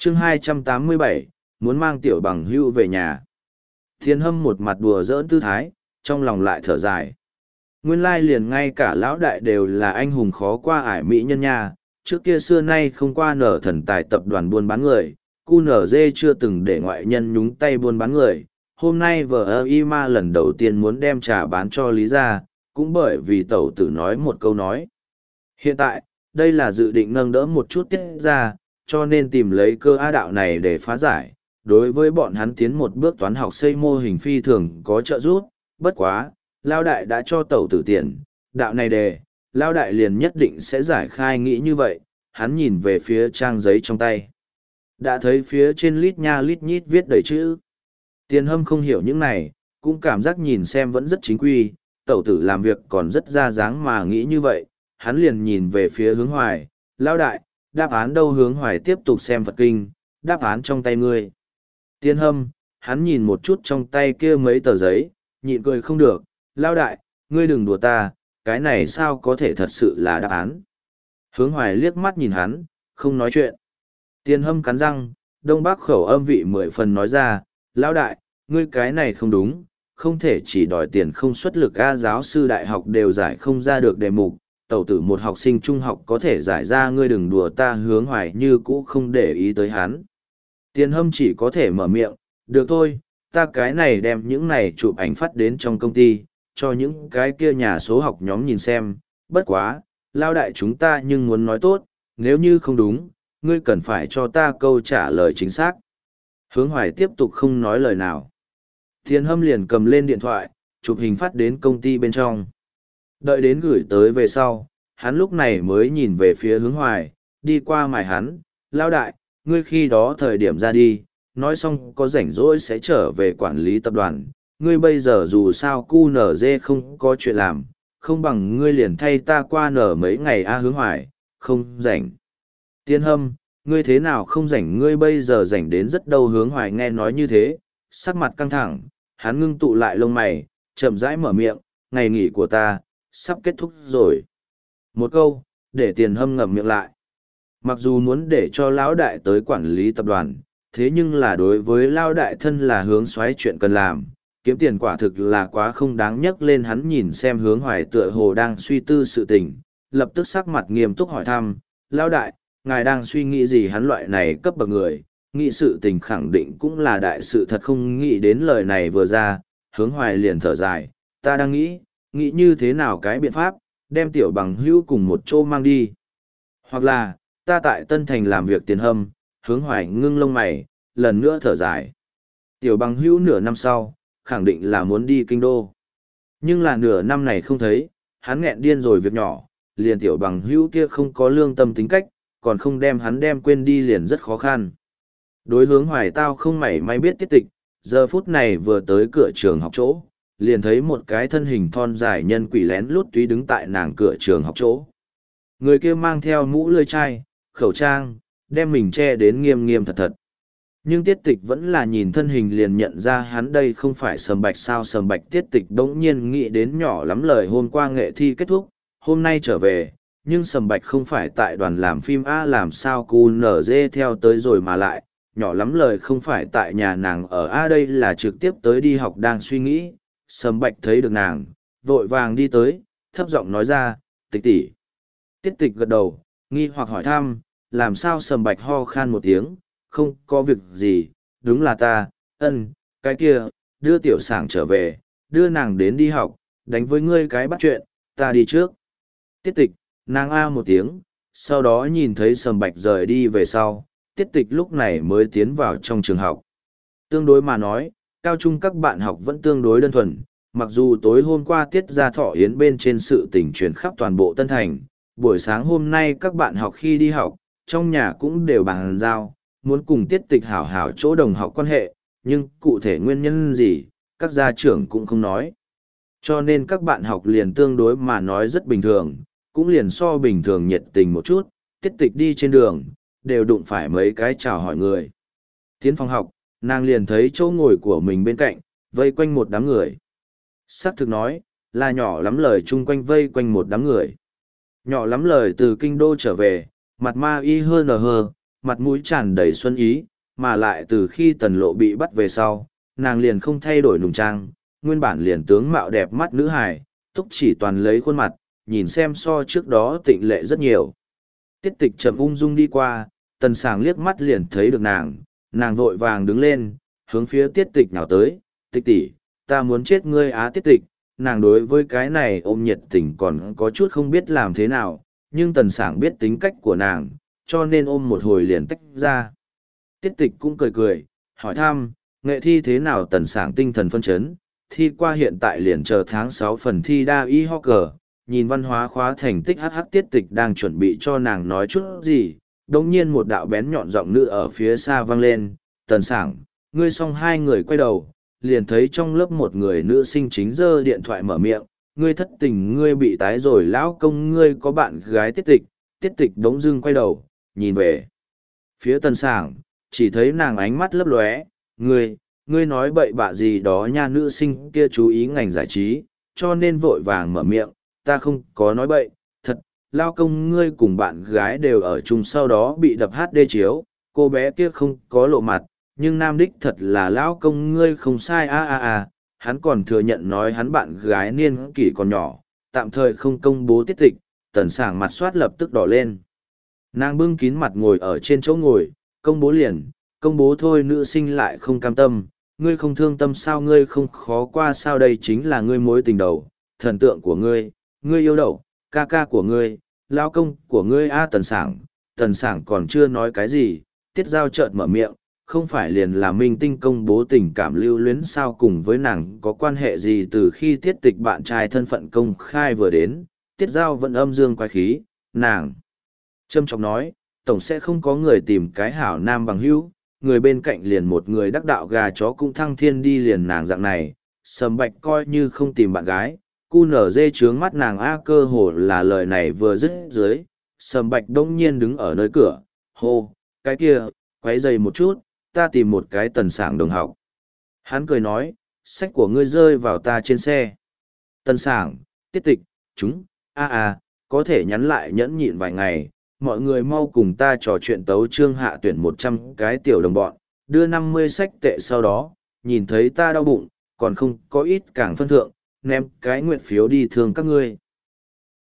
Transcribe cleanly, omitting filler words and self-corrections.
chương 287, muốn mang tiểu bằng hưu về nhà. Thiên hâm một mặt đùa giỡn tư thái, trong lòng lại thở dài. Nguyên lai liền ngay cả lão đại đều là anh hùng khó qua ải mỹ nhân nha, trước kia xưa nay không qua nở thần tài tập đoàn buôn bán người, QNZ chưa từng để ngoại nhân nhúng tay buôn bán người. Hôm nay vợ ma lần đầu tiên muốn đem trà bán cho Lý gia, cũng bởi vì tẩu tử nói một câu nói. Hiện tại, đây là dự định nâng đỡ một chút tiết ra, cho nên tìm lấy cơ á đạo này để phá giải. Đối với bọn hắn tiến một bước toán học xây mô hình phi thường có trợ giúp, bất quá, Lao Đại đã cho tẩu tử tiền, đạo này đề, Lao Đại liền nhất định sẽ giải khai nghĩ như vậy, hắn nhìn về phía trang giấy trong tay. Đã thấy phía trên lít nha lít nhít viết đầy chữ. Tiền hâm không hiểu những này, cũng cảm giác nhìn xem vẫn rất chính quy, tẩu tử làm việc còn rất ra dáng mà nghĩ như vậy, hắn liền nhìn về phía Hướng Hoài, Lao Đại, đáp án đâu? Hướng Hoài tiếp tục xem Phật kinh, đáp án trong tay ngươi. Tiền hâm, hắn nhìn một chút trong tay kia mấy tờ giấy, nhịn cười không được, Lao Đại, ngươi đừng đùa ta, cái này sao có thể thật sự là đáp án. Hướng Hoài liếc mắt nhìn hắn, không nói chuyện. Tiền hâm cắn răng, đông bắc khẩu âm vị 10 phần nói ra, Lão Đại, ngươi cái này không đúng, không thể chỉ đòi tiền không xuất lực. Giáo sư đại học đều giải không ra được đề mục, tẩu tử một học sinh trung học có thể giải ra, ngươi đừng đùa ta. Hướng Hoài như cũ không để ý tới hắn. Tiền hâm chỉ có thể mở miệng, được thôi, ta cái này đem những này chụp ảnh phát đến trong công ty, cho những cái kia nhà số học nhóm nhìn xem, bất quá, Lao Đại chúng ta nhưng muốn nói tốt, nếu như không đúng, ngươi cần phải cho ta câu trả lời chính xác. Hướng Hoài tiếp tục không nói lời nào. Tiền hâm liền cầm lên điện thoại, chụp hình phát đến công ty bên trong. Đợi đến gửi tới về sau, hắn lúc này mới nhìn về phía Hướng Hoài, đi qua mài hắn, Lao Đại, ngươi khi đó thời điểm ra đi, nói xong có rảnh rỗi sẽ trở về quản lý tập đoàn. Ngươi bây giờ dù sao QNZ không có chuyện làm, không bằng ngươi liền thay ta qua nở mấy ngày. Hướng Hoài, không rảnh. Tiên hâm, ngươi thế nào không rảnh? Ngươi bây giờ rảnh đến rất đâu. Hướng Hoài nghe nói như thế, sắc mặt căng thẳng, hắn ngưng tụ lại lông mày, chậm rãi mở miệng, ngày nghỉ của ta, sắp kết thúc rồi. Một câu, để Tiền hâm ngậm miệng lại. Mặc dù muốn để cho Lão Đại tới quản lý tập đoàn, thế nhưng là đối với Lão Đại thân là Hướng Soái chuyện cần làm, kiếm tiền quả thực là quá không đáng nhắc lên. Hắn nhìn xem Hướng Hoài tựa hồ đang suy tư sự tình, lập tức sắc mặt nghiêm túc hỏi thăm, Lão Đại, ngài đang suy nghĩ gì? Hắn loại này cấp bậc người, nghĩ sự tình khẳng định cũng là đại sự thật. Không nghĩ đến lời này vừa ra, Hướng Hoài liền thở dài, ta đang nghĩ như thế nào cái biện pháp, đem tiểu bằng hữu cùng một chỗ mang đi. Hoặc là, ta tại Tân Thành làm việc. Tiền hâm, Hướng Hoài ngưng lông mày, lần nữa thở dài. Tiểu bằng hữu nửa năm sau, khẳng định là muốn đi kinh đô. Nhưng là nửa năm này không thấy, hắn nghẹn điên rồi việc nhỏ, liền tiểu bằng hữu kia không có lương tâm tính cách, còn không đem hắn đem quên đi liền rất khó khăn. Đối Hướng Hoài tao không mảy may biết tiết tịch, giờ phút này vừa tới cửa trường học chỗ, liền thấy một cái thân hình thon dài nhân quỷ lén lút túy đứng tại nàng cửa trường học chỗ. Người kia mang theo mũ lưỡi chai, khẩu trang, đem mình che đến nghiêm nghiêm thật thật. Nhưng tiết tịch vẫn là nhìn thân hình liền nhận ra hắn đây không phải Sầm Bạch sao. Sầm Bạch tiết tịch đống nhiên nghĩ đến nhỏ lắm lời hôm qua nghệ thi kết thúc, hôm nay trở về, nhưng Sầm Bạch không phải tại đoàn làm phim làm sao QNZ theo tới rồi mà lại, nhỏ lắm lời không phải tại nhà nàng ở đây là trực tiếp tới đi học. Đang suy nghĩ, Sầm Bạch thấy được nàng, vội vàng đi tới, thấp giọng nói ra, tịch tỷ. Tiết tịch gật đầu, nghi hoặc hỏi thăm, làm sao? Sầm Bạch ho khan một tiếng, không có việc gì, đúng là ta, cái kia, đưa tiểu sảng trở về, đưa nàng đến đi học, đánh với ngươi cái bắt chuyện, ta đi trước. Tiết tịch, nàng a một tiếng, sau đó nhìn thấy Sầm Bạch rời đi về sau, tiết tịch lúc này mới tiến vào trong trường học. Tương đối mà nói, cao trung các bạn học vẫn tương đối đơn thuần, mặc dù tối hôm qua tiết ra thọ yến bên trên sự tình truyền khắp toàn bộ Tân Thành, buổi sáng hôm nay các bạn học khi đi học, trong nhà cũng đều bàn giao, muốn cùng tiết tịch hảo hảo chỗ đồng học quan hệ, nhưng cụ thể nguyên nhân gì, các gia trưởng cũng không nói. Cho nên các bạn học liền tương đối mà nói rất bình thường, cũng liền so bình thường nhiệt tình một chút, tiết tịch đi trên đường, đều đụng phải mấy cái chào hỏi người. Tiến phòng học, nàng liền thấy chỗ ngồi của mình bên cạnh, vây quanh một đám người. Sắc thực nói, là nhỏ lắm lời chung quanh vây quanh một đám người. Nhỏ lắm lời từ kinh đô trở về, mặt ma y hơn hờ, mặt mũi tràn đầy xuân ý, mà lại từ khi tần lộ bị bắt về sau, nàng liền không thay đổi nùng trang, nguyên bản liền tướng mạo đẹp mắt nữ hài, túc chỉ toàn lấy khuôn mặt, nhìn xem so trước đó tịnh lệ rất nhiều. Tiết tịch chậm ung dung đi qua, tần sảng liếc mắt liền thấy được nàng vội vàng đứng lên, hướng phía tiết tịch nào tới, tịch tỷ, ta muốn chết ngươi á tiết tịch, nàng đối với cái này ôm nhiệt tình còn có chút không biết làm thế nào, nhưng tần sảng biết tính cách của nàng, cho nên ôm một hồi liền tách ra. Tiết tịch cũng cười cười, hỏi thăm, nghệ thi thế nào tần sảng tinh thần phân chấn, thi qua hiện tại liền chờ tháng 6 phần thi đa y ho cờ, nhìn văn hóa khóa thành tích hh tiết tịch đang chuẩn bị cho nàng nói chút gì, đồng nhiên một đạo bén nhọn giọng nữ ở phía xa vang lên, tần sảng, ngươi xong hai người quay đầu, liền thấy trong lớp một người nữ sinh chính giơ điện thoại mở miệng, ngươi thất tình ngươi bị tái rồi lão công ngươi có bạn gái tiết tịch đống dưng quay đầu, nhìn về phía tần sảng, chỉ thấy nàng ánh mắt lấp lóe, ngươi nói bậy bạ gì đó nha nữ sinh kia chú ý ngành giải trí, cho nên vội vàng mở miệng, ta không có nói bậy, thật, lao công ngươi cùng bạn gái đều ở chung sau đó bị đập HD chiếu, cô bé kia không có lộ mặt, nhưng nam đích thật là lão công ngươi không sai hắn còn thừa nhận nói hắn bạn gái niên kỷ còn nhỏ, tạm thời không công bố tiết tịch, tần sảng mặt soát lập tức đỏ lên. Nàng bưng kín mặt ngồi ở trên chỗ ngồi, công bố liền, công bố thôi nữ sinh lại không cam tâm, ngươi không thương tâm sao ngươi không khó qua sao đây chính là ngươi mối tình đầu, thần tượng của ngươi yêu đậu, ca ca của ngươi, lao công của ngươi tần sảng còn chưa nói cái gì, tiết giao chợt mở miệng, không phải liền là minh tinh công bố tình cảm lưu luyến sao cùng với nàng có quan hệ gì từ khi tiết tịch bạn trai thân phận công khai vừa đến, tiết giao vẫn âm dương quái khí, nàng trâm trọng nói, tổng sẽ không có người tìm cái hảo nam bằng hữu, người bên cạnh liền một người đắc đạo gà chó cũng thăng thiên đi liền nàng dạng này, Sầm Bạch coi như không tìm bạn gái, cu nở dê trướng mắt nàng cơ hồ là lời này vừa dứt dưới, Sầm Bạch đông nhiên đứng ở nơi cửa, hô, cái kia, quấy giày một chút, ta tìm một cái tần sảng đồng học. Hắn cười nói, sách của ngươi rơi vào ta trên xe. Tần sảng, tiết tịch, chúng, có thể nhắn lại nhẫn nhịn vài ngày, mọi người mau cùng ta trò chuyện tấu chương hạ tuyển 100 cái tiểu đồng bọn, đưa 50 sách tệ sau đó, nhìn thấy ta đau bụng, còn không có ít càng phân thượng, ném cái nguyện phiếu đi thương các ngươi.